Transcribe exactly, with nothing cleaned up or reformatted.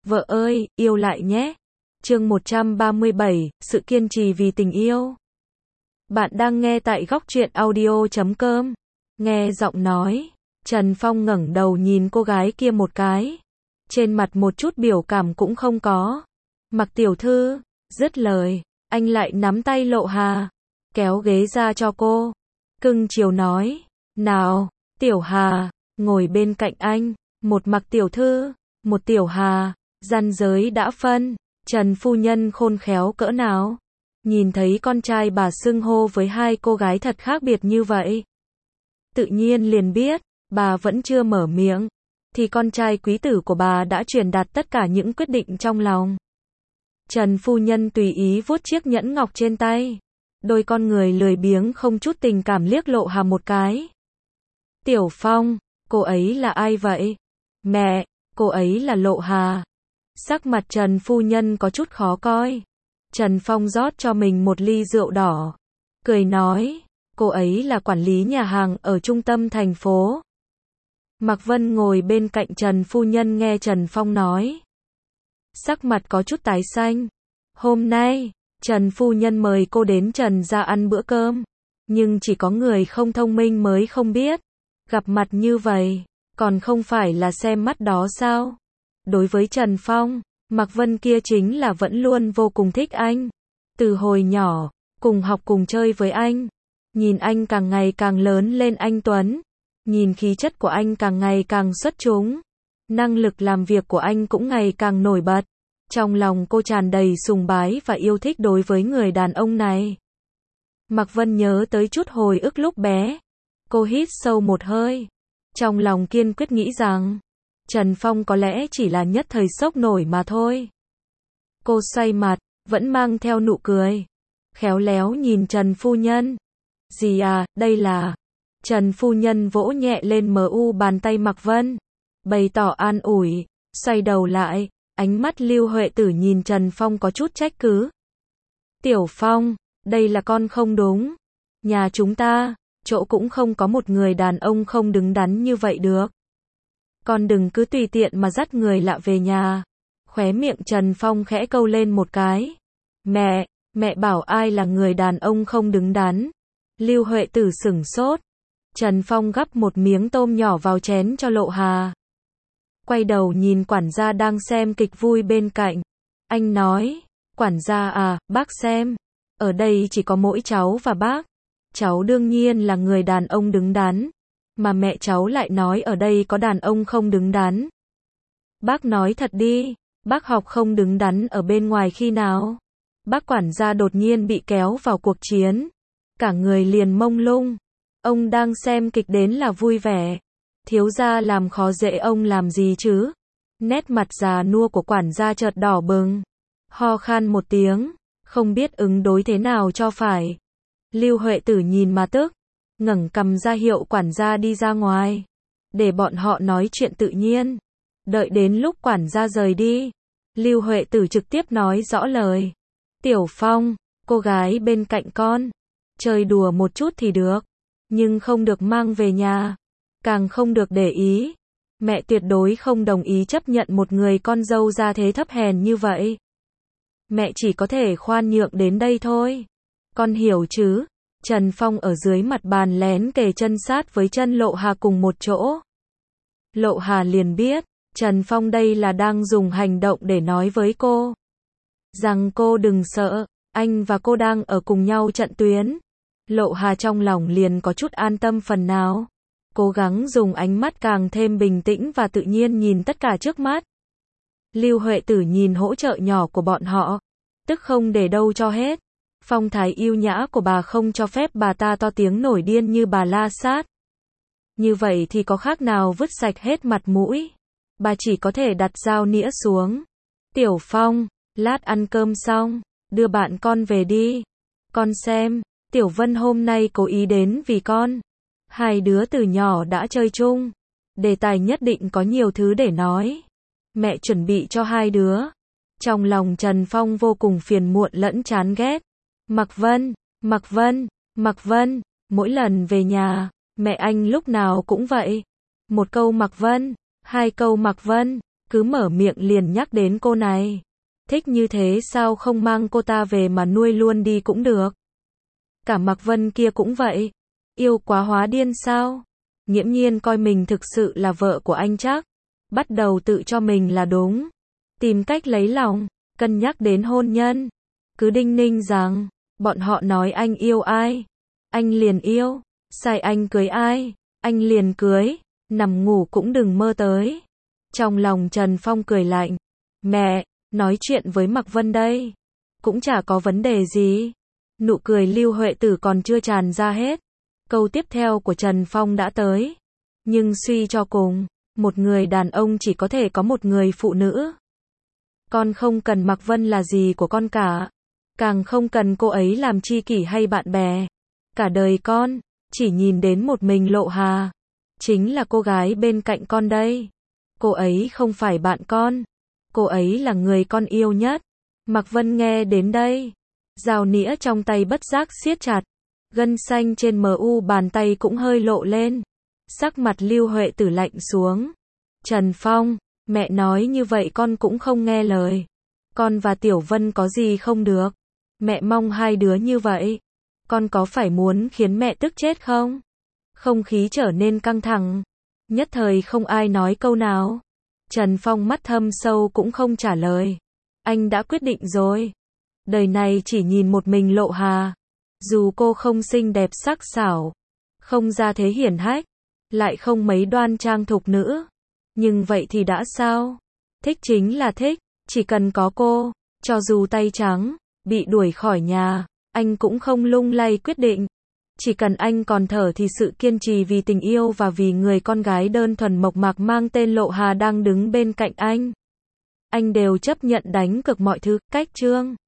Vợ ơi, yêu lại nhé. Chương một trăm ba mươi bảy, sự kiên trì vì tình yêu. Bạn đang nghe tại góc truyện audio chấm com. Nghe giọng nói, Trần Phong ngẩng đầu nhìn cô gái kia một cái. Trên mặt một chút biểu cảm cũng không có. Mặc tiểu thư, dứt lời, anh lại nắm tay Lộ Hà, kéo ghế ra cho cô. Cưng chiều nói, nào, Tiểu Hà, ngồi bên cạnh anh. Một Mặc tiểu thư, một Tiểu Hà, ranh giới đã phân. Trần phu nhân khôn khéo cỡ nào. Nhìn thấy con trai bà xưng hô với hai cô gái thật khác biệt như vậy. Tự nhiên liền biết, bà vẫn chưa mở miệng, thì con trai quý tử của bà đã truyền đạt tất cả những quyết định trong lòng. Trần phu nhân tùy ý vuốt chiếc nhẫn ngọc trên tay. Đôi con người lười biếng không chút tình cảm liếc Lộ Hà một cái. Tiểu Phong, cô ấy là ai vậy? Mẹ, cô ấy là Lộ Hà. Sắc mặt Trần phu nhân có chút khó coi. Trần Phong rót cho mình một ly rượu đỏ, cười nói, cô ấy là quản lý nhà hàng ở trung tâm thành phố. Mạc Vân ngồi bên cạnh Trần phu nhân nghe Trần Phong nói. Sắc mặt có chút tái xanh. Hôm nay, Trần phu nhân mời cô đến Trần gia ăn bữa cơm. Nhưng chỉ có người không thông minh mới không biết. Gặp mặt như vậy, còn không phải là xem mắt đó sao? Đối với Trần Phong, Mạc Vân kia chính là vẫn luôn vô cùng thích anh. Từ hồi nhỏ, cùng học cùng chơi với anh. Nhìn anh càng ngày càng lớn lên anh tuấn. Nhìn khí chất của anh càng ngày càng xuất chúng. Năng lực làm việc của anh cũng ngày càng nổi bật. Trong lòng cô tràn đầy sùng bái và yêu thích đối với người đàn ông này. Mạc Vân nhớ tới chút hồi ức lúc bé. Cô hít sâu một hơi. Trong lòng kiên quyết nghĩ rằng Trần Phong có lẽ chỉ là nhất thời sốc nổi mà thôi. Cô xoay mặt, vẫn mang theo nụ cười. Khéo léo nhìn Trần phu nhân. Gì à, đây là... Trần phu nhân vỗ nhẹ lên mờ u bàn tay Mạc Vân. Bày tỏ an ủi, xoay đầu lại, ánh mắt Lưu Huệ Tử nhìn Trần Phong có chút trách cứ. Tiểu Phong, đây là con không đúng. Nhà chúng ta, chỗ cũng không có một người đàn ông không đứng đắn như vậy được. Con đừng cứ tùy tiện mà dắt người lạ về nhà. Khóe miệng Trần Phong khẽ câu lên một cái. Mẹ, mẹ bảo ai là người đàn ông không đứng đắn? Lưu Huệ Tử sửng sốt. Trần Phong gắp một miếng tôm nhỏ vào chén cho Lộ Hà. Quay đầu nhìn quản gia đang xem kịch vui bên cạnh. Anh nói, quản gia à, bác xem. Ở đây chỉ có mỗi cháu và bác. Cháu đương nhiên là người đàn ông đứng đắn. Mà mẹ cháu lại nói ở đây có đàn ông không đứng đắn. Bác nói thật đi, bác học không đứng đắn ở bên ngoài khi nào? Bác quản gia đột nhiên bị kéo vào cuộc chiến. Cả người liền mông lung. Ông đang xem kịch đến là vui vẻ. Thiếu gia làm khó dễ ông làm gì chứ? Nét mặt già nua của quản gia chợt đỏ bừng. Ho khan một tiếng, không biết ứng đối thế nào cho phải. Lưu Huệ Tử nhìn mà tức, ngẩng cằm ra hiệu quản gia đi ra ngoài. Để bọn họ nói chuyện tự nhiên. Đợi đến lúc quản gia rời đi, Lưu Huệ Tử trực tiếp nói rõ lời. Tiểu Phong, cô gái bên cạnh con, chơi đùa một chút thì được. Nhưng không được mang về nhà. Càng không được để ý. Mẹ tuyệt đối không đồng ý chấp nhận một người con dâu ra thế thấp hèn như vậy. Mẹ chỉ có thể khoan nhượng đến đây thôi. Con hiểu chứ? Trần Phong ở dưới mặt bàn lén kề chân sát với chân Lộ Hà cùng một chỗ. Lộ Hà liền biết, Trần Phong đây là đang dùng hành động để nói với cô. Rằng cô đừng sợ, anh và cô đang ở cùng nhau trận tuyến. Lộ Hà trong lòng liền có chút an tâm phần nào. Cố gắng dùng ánh mắt càng thêm bình tĩnh và tự nhiên nhìn tất cả trước mắt. Lưu Huệ Tử nhìn hỗ trợ nhỏ của bọn họ. Tức không để đâu cho hết. Phong thái yêu nhã của bà không cho phép bà ta to tiếng nổi điên như bà La Sát. Như vậy thì có khác nào vứt sạch hết mặt mũi. Bà chỉ có thể đặt dao nĩa xuống. Tiểu Phong, lát ăn cơm xong, đưa bạn con về đi. Con xem, Tiểu Vân hôm nay cố ý đến vì con. Hai đứa từ nhỏ đã chơi chung. Đề tài nhất định có nhiều thứ để nói. Mẹ chuẩn bị cho hai đứa. Trong lòng Trần Phong vô cùng phiền muộn lẫn chán ghét. Mạc Vân, Mạc Vân, Mạc Vân, mỗi lần về nhà, mẹ anh lúc nào cũng vậy. Một câu Mạc Vân, hai câu Mạc Vân, cứ mở miệng liền nhắc đến cô này. Thích như thế sao không mang cô ta về mà nuôi luôn đi cũng được. Cả Mạc Vân kia cũng vậy. Yêu quá hóa điên sao? Nghiễm nhiên coi mình thực sự là vợ của anh chắc. Bắt đầu tự cho mình là đúng. Tìm cách lấy lòng, cân nhắc đến hôn nhân. Cứ đinh ninh rằng, bọn họ nói anh yêu ai, anh liền yêu. Sai anh cưới ai, anh liền cưới. Nằm ngủ cũng đừng mơ tới. Trong lòng Trần Phong cười lạnh. Mẹ, nói chuyện với Mạc Vân đây. Cũng chả có vấn đề gì. Nụ cười Lưu Huệ Tử còn chưa tràn ra hết. Câu tiếp theo của Trần Phong đã tới. Nhưng suy cho cùng, một người đàn ông chỉ có thể có một người phụ nữ. Con không cần Mạc Vân là gì của con cả. Càng không cần cô ấy làm tri kỷ hay bạn bè. Cả đời con, chỉ nhìn đến một mình Lộ Hà. Chính là cô gái bên cạnh con đây. Cô ấy không phải bạn con. Cô ấy là người con yêu nhất. Mạc Vân nghe đến đây. Dao nĩa trong tay bất giác siết chặt. Gân xanh trên mờ u bàn tay cũng hơi lộ lên. Sắc mặt Lưu Huệ Tử lạnh xuống. Trần Phong, mẹ nói như vậy con cũng không nghe lời. Con và Tiểu Vân có gì không được. Mẹ mong hai đứa như vậy. Con có phải muốn khiến mẹ tức chết không? Không khí trở nên căng thẳng. Nhất thời không ai nói câu nào. Trần Phong mắt thâm sâu cũng không trả lời. Anh đã quyết định rồi. Đời này chỉ nhìn một mình Lộ Hà. Dù cô không xinh đẹp sắc sảo, không ra thế hiển hách, lại không mấy đoan trang thục nữ. Nhưng vậy thì đã sao? Thích chính là thích, chỉ cần có cô, cho dù tay trắng, bị đuổi khỏi nhà, anh cũng không lung lay quyết định. Chỉ cần anh còn thở thì sự kiên trì vì tình yêu và vì người con gái đơn thuần mộc mạc mang tên Lộ Hà đang đứng bên cạnh anh. Anh đều chấp nhận đánh cược mọi thứ, cách chương.